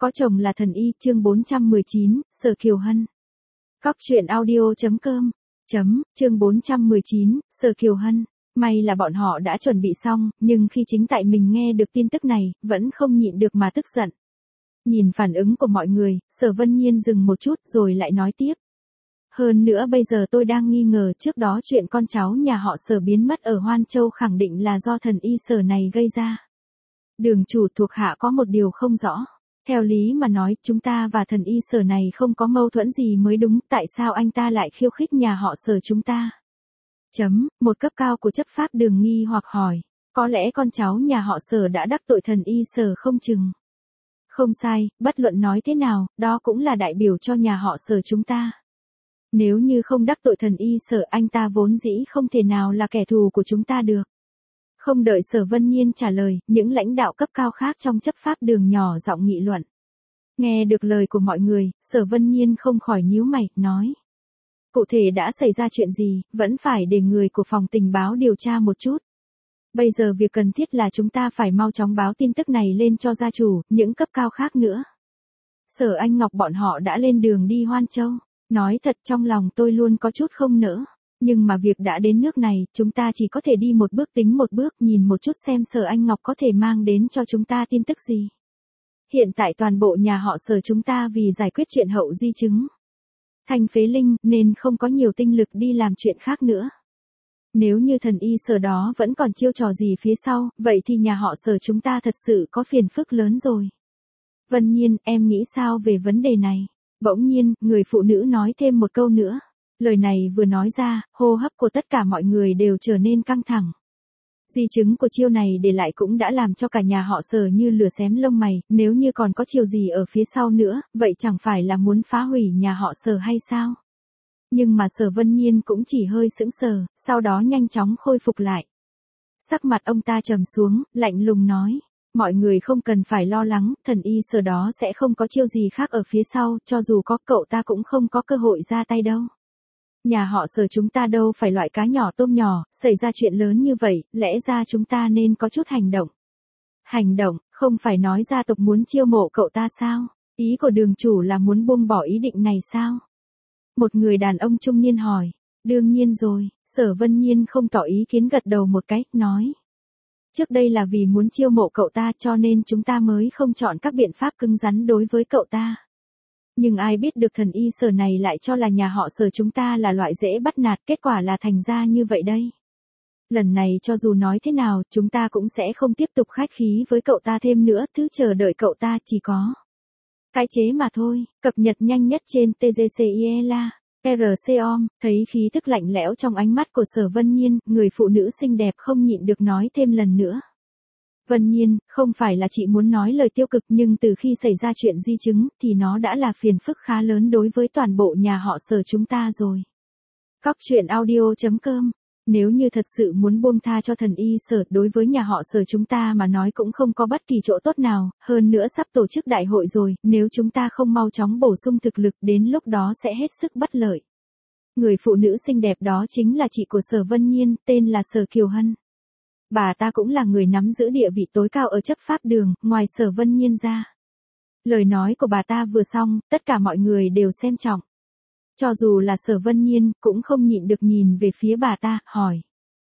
Có chồng là thần y, chương 419, Sở Kiều Hân. Cóc truyện audio.com. Chương 419, Sở Kiều Hân. May là bọn họ đã chuẩn bị xong, nhưng khi chính tại mình nghe được tin tức này, vẫn không nhịn được mà tức giận. Nhìn phản ứng của mọi người, Sở Vân Nhiên dừng một chút rồi lại nói tiếp. Hơn nữa bây giờ tôi đang nghi ngờ trước đó chuyện con cháu nhà họ Sở biến mất ở Hoan Châu khẳng định là do thần y Sở này gây ra. Đường chủ thuộc hạ có một điều không rõ. Theo lý mà nói, chúng ta và thần y Sở này không có mâu thuẫn gì mới đúng, tại sao anh ta lại khiêu khích nhà họ Sở chúng ta? Một cấp cao của chấp pháp đường nghi hoặc hỏi, có lẽ con cháu nhà họ Sở đã đắc tội thần y Sở không chừng. Không sai, bất luận nói thế nào, đó cũng là đại biểu cho nhà họ Sở chúng ta. Nếu như không đắc tội thần y Sở, anh ta vốn dĩ không thể nào là kẻ thù của chúng ta được. Không đợi Sở Vân Nhiên trả lời, những lãnh đạo cấp cao khác trong chấp pháp đường nhỏ giọng nghị luận. Nghe được lời của mọi người, Sở Vân Nhiên không khỏi nhíu mày, nói. Cụ thể đã xảy ra chuyện gì, vẫn phải để người của phòng tình báo điều tra một chút. Bây giờ việc cần thiết là chúng ta phải mau chóng báo tin tức này lên cho gia chủ, những cấp cao khác nữa. Sở Anh Ngọc bọn họ đã lên đường đi Hoan Châu. Nói thật trong lòng tôi luôn có chút không nỡ. Nhưng mà việc đã đến nước này, chúng ta chỉ có thể đi một bước tính một bước, nhìn một chút xem Sở Anh Ngọc có thể mang đến cho chúng ta tin tức gì. Hiện tại toàn bộ nhà họ Sở chúng ta vì giải quyết chuyện hậu di chứng thành phế linh, nên không có nhiều tinh lực đi làm chuyện khác nữa. Nếu như thần y Sở đó vẫn còn chiêu trò gì phía sau, vậy thì nhà họ Sở chúng ta thật sự có phiền phức lớn rồi. Vân Nhiên, em nghĩ sao về vấn đề này? Bỗng nhiên, người phụ nữ nói thêm một câu nữa. Lời này vừa nói ra, hô hấp của tất cả mọi người đều trở nên căng thẳng. Di chứng của chiêu này để lại cũng đã làm cho cả nhà họ Sở như lửa xém lông mày, nếu như còn có chiêu gì ở phía sau nữa, vậy chẳng phải là muốn phá hủy nhà họ Sở hay sao? Nhưng mà Sở Vân Nhiên cũng chỉ hơi sững sờ, sau đó nhanh chóng khôi phục lại. Sắc mặt ông ta trầm xuống, lạnh lùng nói. Mọi người không cần phải lo lắng, thần y Sở đó sẽ không có chiêu gì khác ở phía sau, cho dù có cậu ta cũng không có cơ hội ra tay đâu. Nhà họ Sở chúng ta đâu phải loại cá nhỏ tôm nhỏ, xảy ra chuyện lớn như vậy, lẽ ra chúng ta nên có chút hành động. Hành động, không phải nói gia tộc muốn chiêu mộ cậu ta sao? Ý của đường chủ là muốn buông bỏ ý định này sao? Một người đàn ông trung niên hỏi. Đương nhiên rồi, Sở Vân Nhiên không tỏ ý kiến gật đầu một cái, nói. Trước đây là vì muốn chiêu mộ cậu ta cho nên chúng ta mới không chọn các biện pháp cứng rắn đối với cậu ta. Nhưng ai biết được thần y Sở này lại cho là nhà họ Sở chúng ta là loại dễ bắt nạt, kết quả là thành ra như vậy đây. Lần này cho dù nói thế nào, chúng ta cũng sẽ không tiếp tục khách khí với cậu ta thêm nữa, thứ chờ đợi cậu ta chỉ có cái chế mà thôi. Cập nhật nhanh nhất trên TGCIELA. RCOM, thấy khí tức lạnh lẽo trong ánh mắt của Sở Vân Nhiên, người phụ nữ xinh đẹp không nhịn được nói thêm lần nữa. Vân Nhiên, không phải là chị muốn nói lời tiêu cực nhưng từ khi xảy ra chuyện di chứng thì nó đã là phiền phức khá lớn đối với toàn bộ nhà họ Sở chúng ta rồi. Cóc truyện audio.com. Nếu như thật sự muốn buông tha cho thần y Sở, đối với nhà họ Sở chúng ta mà nói cũng không có bất kỳ chỗ tốt nào, hơn nữa sắp tổ chức đại hội rồi, nếu chúng ta không mau chóng bổ sung thực lực đến lúc đó sẽ hết sức bất lợi. Người phụ nữ xinh đẹp đó chính là chị của Sở Vân Nhiên, tên là Sở Kiều Hân. Bà ta cũng là người nắm giữ địa vị tối cao ở chấp pháp đường, ngoài Sở Vân Nhiên ra. Lời nói của bà ta vừa xong, tất cả mọi người đều xem trọng. Cho dù là Sở Vân Nhiên, cũng không nhịn được nhìn về phía bà ta, hỏi.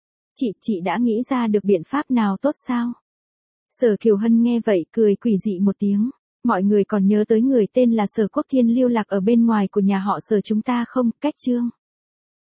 Chị đã nghĩ ra được biện pháp nào tốt sao? Sở Kiều Hân nghe vậy, cười quỷ dị một tiếng. Mọi người còn nhớ tới người tên là Sở Quốc Thiên lưu lạc ở bên ngoài của nhà họ Sở chúng ta không? Cách chương.